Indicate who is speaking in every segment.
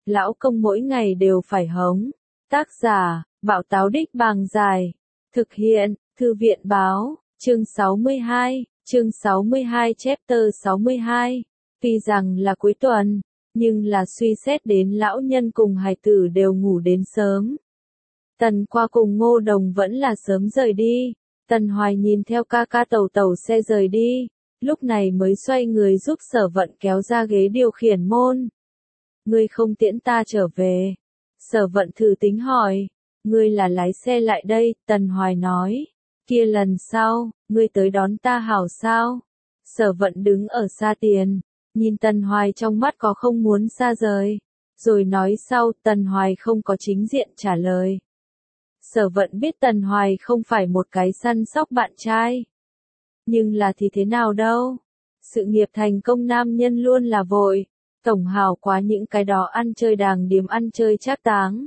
Speaker 1: lão công mỗi ngày đều phải hống. Tác giả, Bảo Táo Đích Bàng Dài. Thực hiện, Thư viện Báo, chương 62, chapter 62. Tuy rằng là cuối tuần, nhưng là suy xét đến lão nhân cùng hài tử đều ngủ đến sớm. Tần Qua cùng Ngô Đồng vẫn là sớm rời đi. Tần Hoài nhìn theo ca ca tàu xe rời đi, lúc này mới xoay người giúp Sở Vận kéo ra ghế điều khiển môn. Ngươi không tiễn ta trở về. Sở Vận thử tính hỏi. Ngươi là lái xe lại đây, Tần Hoài nói. Kia lần sau, ngươi tới đón ta hảo sao? Sở Vận đứng ở xa tiền, nhìn Tần Hoài trong mắt có không muốn xa rời. Rồi nói sau, Tần Hoài không có chính diện trả lời. Sở Vận biết Tần Hoài không phải một cái săn sóc bạn trai. Nhưng là thì thế nào đâu? Sự nghiệp thành công nam nhân luôn là vội. Tổng hào quá những cái đó ăn chơi đàng điếm ăn chơi trác táng.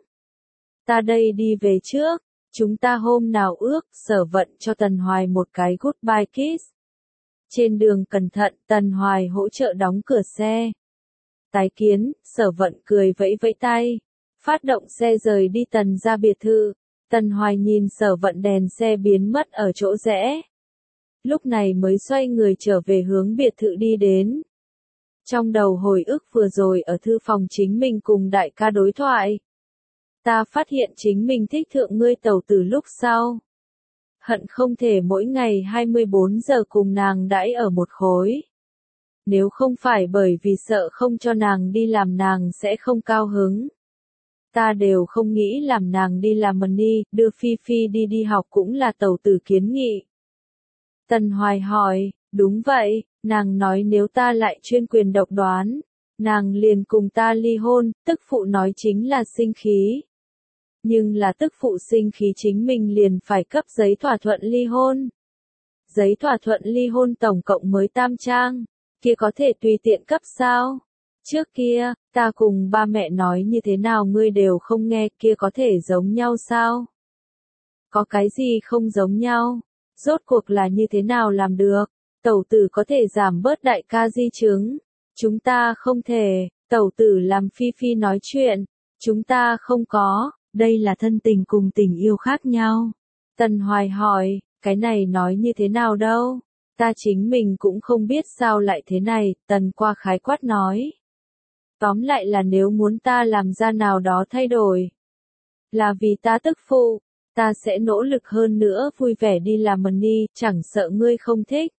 Speaker 1: Ta đây đi về trước, chúng ta hôm nào ước. Sở Vận cho Tần Hoài một cái goodbye kiss. Trên đường cẩn thận, Tần Hoài hỗ trợ đóng cửa xe. Tái kiến, Sở Vận cười vẫy vẫy tay. Phát động xe rời đi Tần ra biệt thự. Tần Hoài nhìn Sở Vận đèn xe biến mất ở chỗ rẽ. Lúc này mới xoay người trở về hướng biệt thự đi đến. Trong đầu hồi ức vừa rồi ở thư phòng chính mình cùng đại ca đối thoại. Ta phát hiện chính mình thích thượng ngươi tẩu từ lúc sau. Hận không thể mỗi ngày 24 giờ cùng nàng đãi ở một khối. Nếu không phải bởi vì sợ không cho nàng đi làm nàng sẽ không cao hứng. Ta đều không nghĩ làm nàng đi làm money, đưa Phi Phi đi học cũng là tẩu tử kiến nghị. Tần Hoài hỏi, đúng vậy, nàng nói nếu ta lại chuyên quyền độc đoán, nàng liền cùng ta ly hôn, tức phụ nói chính là sinh khí. Nhưng là tức phụ sinh khí chính mình liền phải cấp giấy thỏa thuận ly hôn. Giấy thỏa thuận ly hôn tổng cộng mới 8 trang, kia có thể tùy tiện cấp sao? Trước kia, ta cùng ba mẹ nói như thế nào ngươi đều không nghe, kia có thể giống nhau sao? Có cái gì không giống nhau? Rốt cuộc là như thế nào làm được? Tẩu tử có thể giảm bớt đại ca di chứng. Chúng ta không thể, tẩu tử làm Phi Phi nói chuyện. Chúng ta không có, đây là thân tình cùng tình yêu khác nhau. Tần Hoài hỏi, cái này nói như thế nào đâu? Ta chính mình cũng không biết sao lại thế này, Tần Qua khái quát nói. Tóm lại là nếu muốn ta làm ra nào đó thay đổi. Là vì ta tức phụ, ta sẽ nỗ lực hơn nữa vui vẻ đi làm money, chẳng sợ ngươi không thích.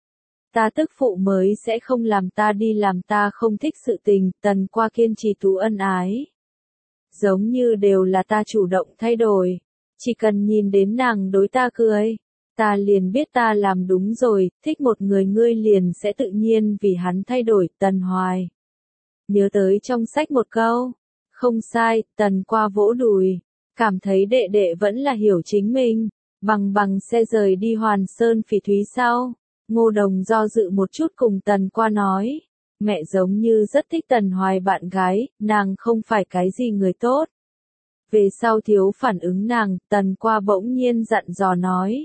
Speaker 1: Ta tức phụ mới sẽ không làm ta đi làm ta không thích sự tình, Tần Qua kiên trì tú ân ái. Giống như đều là ta chủ động thay đổi, chỉ cần nhìn đến nàng đối ta cười, ta liền biết ta làm đúng rồi, thích một người ngươi liền sẽ tự nhiên vì hắn thay đổi, Tần Hoài. Nhớ tới trong sách một câu, không sai, Tần Qua vỗ đùi, cảm thấy đệ đệ vẫn là hiểu chính mình, bằng xe rời đi Hoàn Sơn Phỉ Thúy sau. Ngô Đồng do dự một chút cùng Tần Qua nói, mẹ giống như rất thích Tần Hoài bạn gái, nàng không phải cái gì người tốt. Về sau thiếu phản ứng nàng, Tần Qua bỗng nhiên dặn dò nói.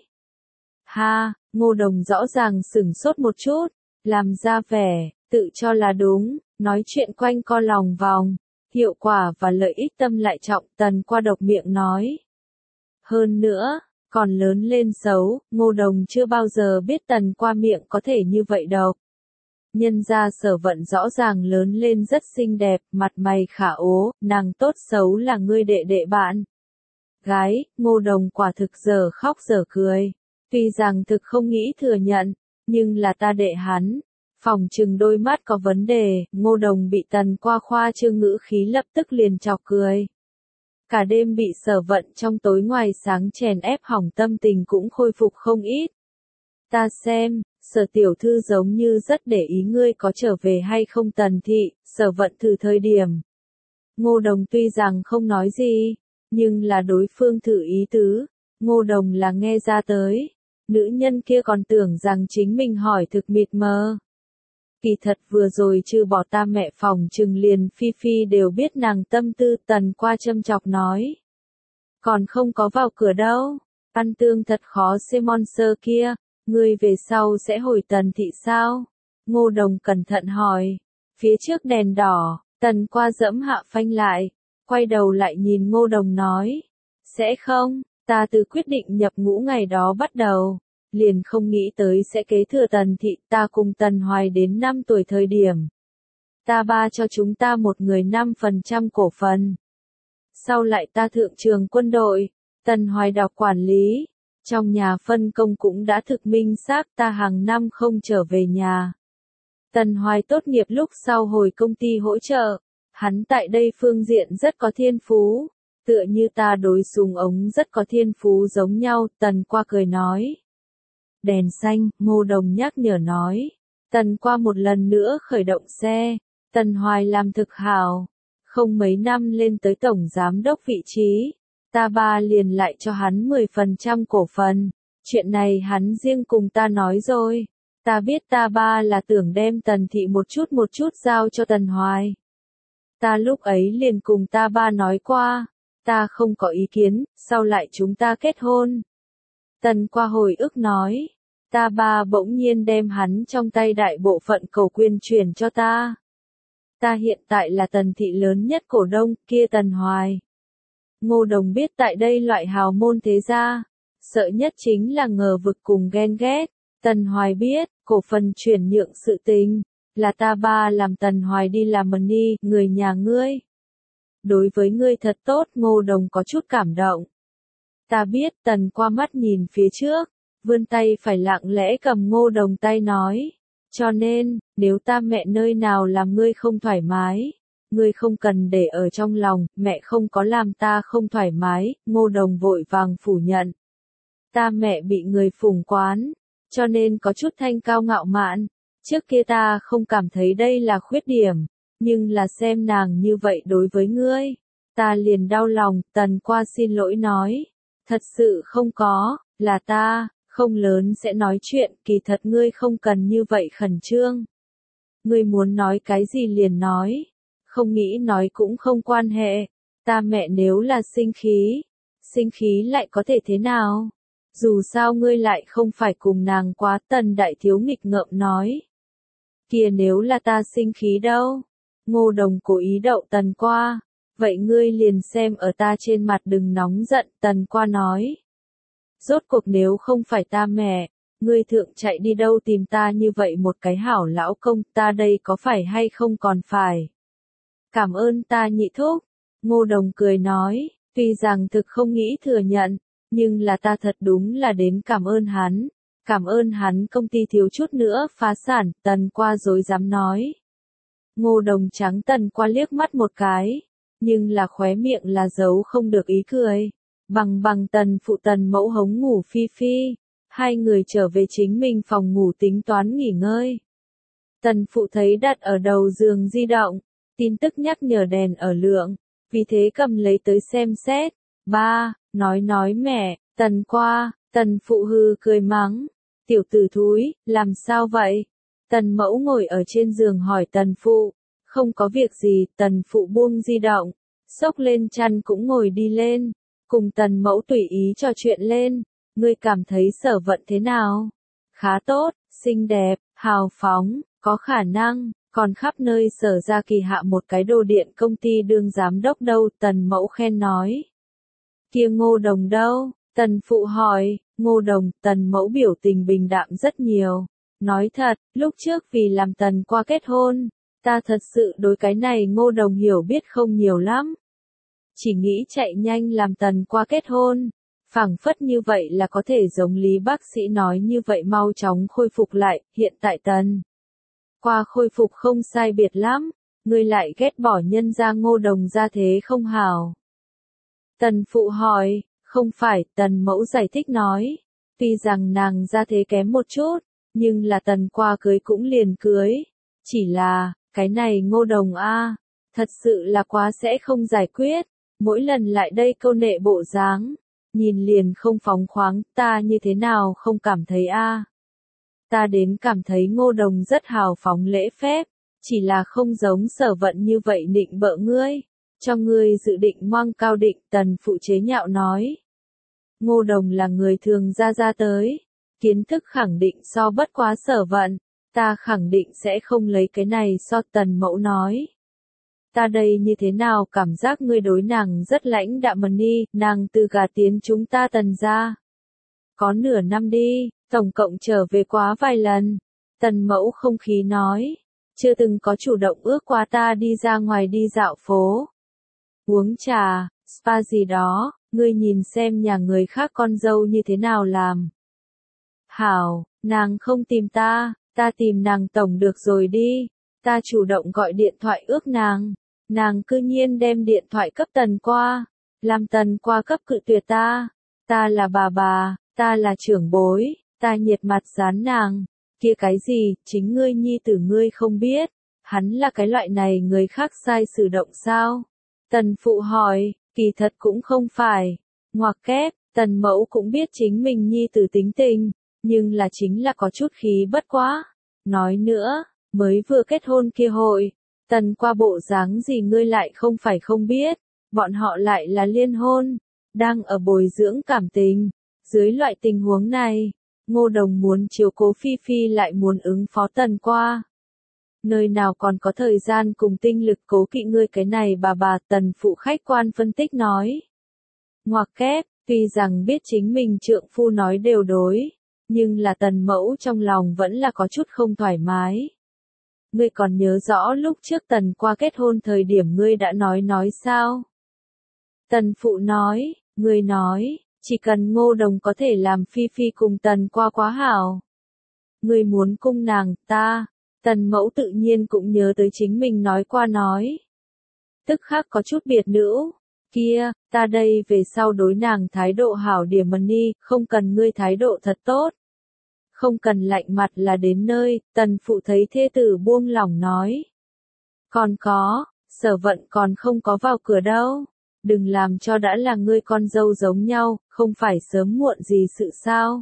Speaker 1: Ha, Ngô Đồng rõ ràng sửng sốt một chút, làm ra vẻ, tự cho là đúng, nói chuyện quanh co lòng vòng, hiệu quả và lợi ích tâm lại trọng, Tần Qua độc miệng nói. Hơn nữa, còn lớn lên xấu, Ngô Đồng chưa bao giờ biết Tần Qua miệng có thể như vậy độc. Nhân ra Sở Vận rõ ràng lớn lên rất xinh đẹp, mặt mày khả ố, nàng tốt xấu là ngươi đệ đệ bạn. Gái, Ngô Đồng quả thực giờ khóc giờ cười. Tuy rằng thực không nghĩ thừa nhận, nhưng là ta đệ hắn. Phòng trừng đôi mắt có vấn đề, Ngô Đồng bị Tần Qua khoa trương ngữ khí lập tức liền chọc cười. Cả đêm bị Sở Vận trong tối ngoài sáng chèn ép hỏng tâm tình cũng khôi phục không ít. Ta xem, Sở tiểu thư giống như rất để ý ngươi có trở về hay không Tần thị, Sở Vận thử thời điểm. Ngô Đồng tuy rằng không nói gì, nhưng là đối phương thử ý tứ, Ngô Đồng là nghe ra tới. Nữ nhân kia còn tưởng rằng chính mình hỏi thực mịt mờ. Kỳ thật vừa rồi trừ bỏ ta mẹ phòng trừng liền Phi Phi đều biết nàng tâm tư, Tần Qua châm chọc nói. Còn không có vào cửa đâu, ăn tương thật khó xem monster kia, ngươi về sau sẽ hồi Tần thị sao? Ngô Đồng cẩn thận hỏi. Phía trước đèn đỏ, Tần qua dẫm hạ phanh lại, quay đầu lại nhìn Ngô Đồng nói. Sẽ không, ta từ quyết định nhập ngũ ngày đó bắt đầu, liền không nghĩ tới sẽ kế thừa Tần thị, ta cùng Tần Hoài đến 5 tuổi thời điểm. Ta ba cho chúng ta một người 5% cổ phần. Sau lại ta thượng trường quân đội, Tần Hoài đọc quản lý, trong nhà phân công cũng đã thực minh xác, ta hàng năm không trở về nhà. Tần Hoài tốt nghiệp lúc sau hồi công ty hỗ trợ, hắn tại đây phương diện rất có thiên phú, tựa như ta đối súng ống rất có thiên phú giống nhau, Tần qua cười nói. Đèn xanh, Ngô Đồng nhắc nhở nói. Tần qua một lần nữa khởi động xe, Tần Hoài làm thực hảo, không mấy năm lên tới tổng giám đốc vị trí, ta ba liền lại cho hắn 10% cổ phần, chuyện này hắn riêng cùng ta nói rồi, ta biết ta ba là tưởng đem Tần thị một chút giao cho Tần Hoài. Ta lúc ấy liền cùng ta ba nói qua, ta không có ý kiến, sau lại chúng ta kết hôn. Tần qua hồi ức nói, ta ba bỗng nhiên đem hắn trong tay đại bộ phận cổ quyền chuyển cho ta. Ta hiện tại là Tần thị lớn nhất cổ đông, kia Tần Hoài. Ngô Đồng biết tại đây loại hào môn thế gia, sợ nhất chính là ngờ vực cùng ghen ghét. Tần Hoài biết, cổ phần chuyển nhượng sự tình, là ta ba làm Tần Hoài đi làm money, người nhà ngươi. Đối với ngươi thật tốt, Ngô Đồng có chút cảm động. Ta biết, Tần qua mắt nhìn phía trước, vươn tay phải lặng lẽ cầm Ngô Đồng tay nói. Cho nên, nếu ta mẹ nơi nào làm ngươi không thoải mái, ngươi không cần để ở trong lòng, mẹ không có làm ta không thoải mái, Ngô Đồng vội vàng phủ nhận. Ta mẹ bị người phủng quán, cho nên có chút thanh cao ngạo mạn, trước kia ta không cảm thấy đây là khuyết điểm, nhưng là xem nàng như vậy đối với ngươi, ta liền đau lòng, Tần qua xin lỗi nói, thật sự không có, là ta. Không lớn sẽ nói chuyện, kỳ thật ngươi không cần như vậy khẩn trương. Ngươi muốn nói cái gì liền nói, không nghĩ nói cũng không quan hệ, ta mẹ nếu là sinh khí lại có thể thế nào? Dù sao ngươi lại không phải cùng nàng quá, Tần đại thiếu nghịch ngợm nói. Kìa nếu là ta sinh khí đâu? Ngô Đồng cố ý đậu Tần qua, vậy ngươi liền xem ở ta trên mặt đừng nóng giận, Tần qua nói. Rốt cuộc nếu không phải ta mẹ, ngươi thượng chạy đi đâu tìm ta như vậy một cái hảo lão công, ta đây có phải hay không còn phải. Cảm ơn ta nhị thúc, Ngô Đồng cười nói, tuy rằng thực không nghĩ thừa nhận, nhưng là ta thật đúng là đến cảm ơn hắn công ty thiếu chút nữa phá sản, Tần qua dối dám nói. Ngô Đồng trắng Tần qua liếc mắt một cái, nhưng là khóe miệng là giấu không được ý cười. Bằng Tần phụ Tần mẫu hống ngủ phi phi, hai người trở về chính mình phòng ngủ tính toán nghỉ ngơi. Tần phụ thấy đặt ở đầu giường di động, tin tức nhắc nhở đèn ở lượng, vì thế cầm lấy tới xem xét. Ba, nói mẹ, Tần qua, Tần phụ hư cười mắng, tiểu tử thúi, làm sao vậy? Tần mẫu ngồi ở trên giường hỏi Tần phụ, không có việc gì, Tần phụ buông di động, xốc lên chăn cũng ngồi đi lên. Cùng Tần mẫu tùy ý trò chuyện lên, ngươi cảm thấy Sở Vận thế nào? Khá tốt, xinh đẹp, hào phóng, có khả năng, còn khắp nơi Sở ra kỳ hạ một cái đồ điện công ty đương giám đốc đâu, Tần mẫu khen nói. Kia Ngô Đồng đâu? Tần phụ hỏi, Ngô Đồng, Tần mẫu biểu tình bình đạm rất nhiều. Nói thật, lúc trước vì làm Tần qua kết hôn, ta thật sự đối cái này Ngô Đồng hiểu biết không nhiều lắm. Chỉ nghĩ chạy nhanh làm Tần qua kết hôn, phảng phất như vậy là có thể giống Lý bác sĩ nói như vậy mau chóng khôi phục lại, hiện tại Tần qua khôi phục không sai biệt lắm, ngươi lại ghét bỏ nhân gia Ngô Đồng ra thế không hảo. Tần phụ hỏi, không phải, Tần mẫu giải thích nói, tuy rằng nàng ra thế kém một chút, nhưng là Tần qua cưới cũng liền cưới, chỉ là, cái này Ngô Đồng a, thật sự là quá sẽ không giải quyết. Mỗi lần lại đây câu nệ bộ dáng, nhìn liền không phóng khoáng, ta như thế nào không cảm thấy a? Ta đến cảm thấy Ngô Đồng rất hào phóng lễ phép, chỉ là không giống Sở Vận như vậy định bợ ngươi, cho ngươi dự định ngoan cao định, Tần phụ chế nhạo nói. Ngô Đồng là người thường ra tới, kiến thức khẳng định so bất quá Sở Vận, ta khẳng định sẽ không lấy cái này so, Tần mẫu nói. Ta đây như thế nào cảm giác ngươi đối nàng rất lãnh đạm mần đi, nàng từ gả tiến chúng ta Tần gia. Có nửa năm đi, tổng cộng trở về quá vài lần. Tần mẫu không khí nói, chưa từng có chủ động ước qua ta đi ra ngoài đi dạo phố. Uống trà, spa gì đó, ngươi nhìn xem nhà người khác con dâu như thế nào làm. Hảo, nàng không tìm ta tìm nàng tổng được rồi đi. Ta chủ động gọi điện thoại ước nàng cư nhiên đem điện thoại cấp Tần qua, làm Tần qua cấp cự tuyệt ta. Ta là bà, ta là trưởng bối, ta nhiệt mặt dán nàng. Kia cái gì, chính ngươi nhi tử ngươi không biết, hắn là cái loại này người khác sai sử động sao? Tần phụ hỏi, kỳ thật cũng không phải. Ngoặc kép, Tần mẫu cũng biết chính mình nhi tử tính tình, nhưng là chính là có chút khí bất quá. Nói nữa, mới vừa kết hôn kia hội, Tần qua bộ dáng gì ngươi lại không phải không biết, bọn họ lại là liên hôn, đang ở bồi dưỡng cảm tình. Dưới loại tình huống này, Ngô Đồng muốn chiếu cố Phi Phi lại muốn ứng phó Tần qua. Nơi nào còn có thời gian cùng tinh lực cố kỵ ngươi cái này bà Tần phụ khách quan phân tích nói. Ngoặc kép, tuy rằng biết chính mình trượng phu nói đều đối, nhưng là Tần mẫu trong lòng vẫn là có chút không thoải mái. Ngươi còn nhớ rõ lúc trước Tần qua kết hôn thời điểm ngươi đã nói sao? Tần phụ nói, ngươi nói, chỉ cần Ngô Đồng có thể làm Phi Phi cùng Tần qua quá hảo. Ngươi muốn cung nàng, Tần mẫu tự nhiên cũng nhớ tới chính mình nói qua nói. Tức khắc có chút biệt nữ, kia, ta đây về sau đối nàng thái độ hảo điểm mần đi, không cần ngươi thái độ thật tốt. Không cần lạnh mặt là đến nơi, Tần phụ thấy thê tử buông lỏng nói. Còn có, Sở Vận còn không có vào cửa đâu. Đừng làm cho đã là ngươi con dâu giống nhau, không phải sớm muộn gì sự sao.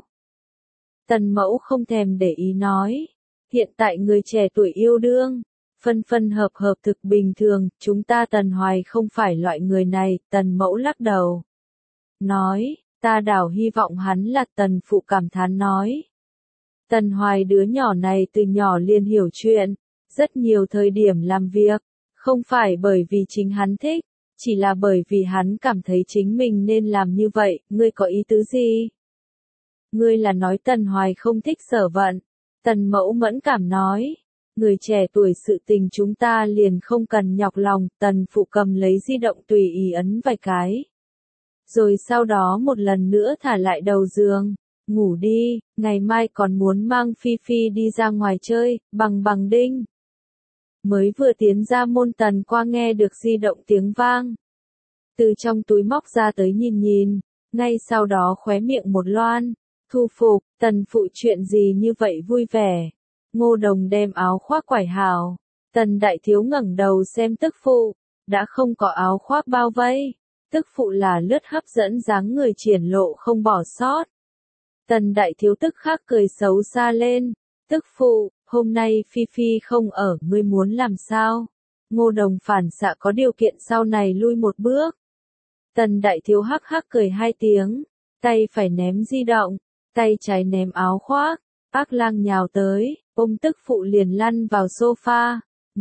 Speaker 1: Tần mẫu không thèm để ý nói. Hiện tại người trẻ tuổi yêu đương, phân hợp thực bình thường, chúng ta Tần Hoài không phải loại người này, Tần mẫu lắc đầu. Nói, ta đảo hy vọng hắn là Tần phụ cảm thán nói. Tần Hoài đứa nhỏ này từ nhỏ liền hiểu chuyện, rất nhiều thời điểm làm việc, không phải bởi vì chính hắn thích, chỉ là bởi vì hắn cảm thấy chính mình nên làm như vậy, ngươi có ý tứ gì? Ngươi là nói Tần Hoài không thích Sở Vận. Tần mẫu mẫn cảm nói, người trẻ tuổi sự tình chúng ta liền không cần nhọc lòng, Tần phụ cầm lấy di động tùy ý ấn vài cái. Rồi sau đó một lần nữa thả lại đầu giường, ngủ đi, ngày mai còn muốn mang Phi Phi đi ra ngoài chơi, bằng đinh. Mới vừa tiến ra môn Tần qua nghe được di động tiếng vang. Từ trong túi móc ra tới nhìn, ngay sau đó khóe miệng một loan. Thu phục, Tần phụ chuyện gì như vậy vui vẻ. Ngô Đồng đem áo khoác quải hào. Tần đại thiếu ngẩng đầu xem tức phụ, đã không có áo khoác bao vây. Tức phụ là lướt hấp dẫn dáng người triển lộ không bỏ sót. Tần đại thiếu tức khắc cười xấu xa lên. Tức phụ, hôm nay Phi Phi không ở, ngươi muốn làm sao? Ngô Đồng phản xạ có điều kiện sau này lui một bước. Tần đại thiếu hắc hắc cười hai tiếng, tay phải ném di động. Tay trái ném áo khoác, Ác Lang nhào tới, ôm tức phụ liền lăn vào sofa.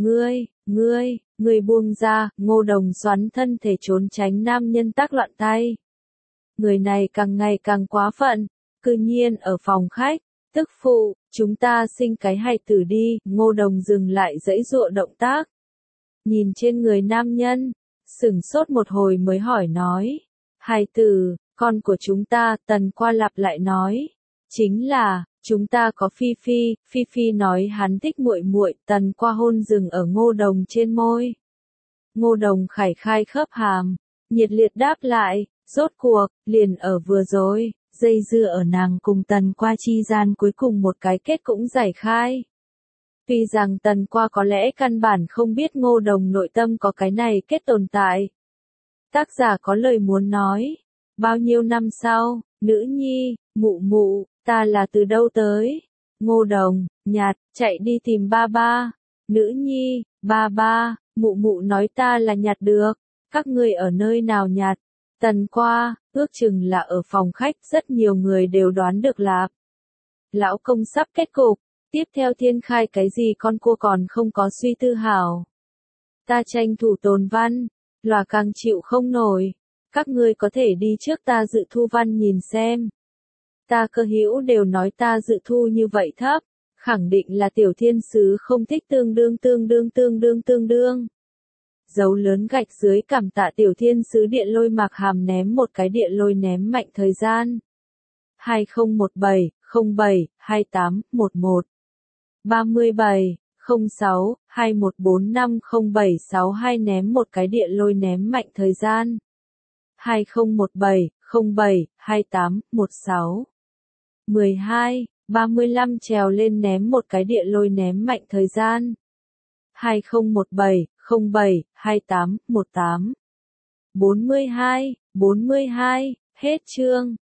Speaker 1: Ngươi buông ra, Ngô Đồng xoắn thân thể trốn tránh nam nhân tác loạn tay. Người này càng ngày càng quá phận, cư nhiên ở phòng khách, tức phụ, chúng ta sinh cái hài tử đi, Ngô Đồng dừng lại giãy giụa động tác. Nhìn trên người nam nhân, sửng sốt một hồi mới hỏi nói, hài tử. Con của chúng ta, Tần qua lặp lại nói, chính là, chúng ta có Phi Phi, Phi Phi nói hắn thích muội, Tần qua hôn dừng ở Ngô Đồng trên môi. Ngô Đồng khải khai khớp hàm, nhiệt liệt đáp lại, rốt cuộc, liền ở vừa rồi, dây dưa ở nàng cùng Tần qua chi gian cuối cùng một cái kết cũng giải khai. Tuy rằng Tần qua có lẽ căn bản không biết Ngô Đồng nội tâm có cái này kết tồn tại. Tác giả có lời muốn nói. Bao nhiêu năm sau, nữ nhi, mụ, ta là từ đâu tới? Ngô Đồng, nhạt, chạy đi tìm ba. Nữ nhi, ba, mụ nói ta là nhặt được. Các ngươi ở nơi nào nhặt? Tần qua, ước chừng là ở phòng khách, rất nhiều người đều đoán được là. Lão công sắp kết cục, tiếp theo thiên khai cái gì con cua còn không có suy tư hảo. Ta tranh thủ tồn văn, lòa càng chịu không nổi. Các ngươi có thể đi trước ta dự thu văn nhìn xem. Ta cơ hữu đều nói ta dự thu như vậy thấp, khẳng định là tiểu thiên sứ không thích tương đương. Dấu lớn gạch dưới cảm tạ tiểu thiên sứ điện lôi Mạc Hàm ném một cái điện lôi ném mạnh thời gian. 2017, 07, 28, 11. 37, 06, 21450762 ném một cái điện lôi ném mạnh thời gian. 2017, 07, 28, 16. 12, 35 trèo lên ném một cái điện lôi ném mạnh thời gian. 2017, 07, 28, 18. 42, hết chương.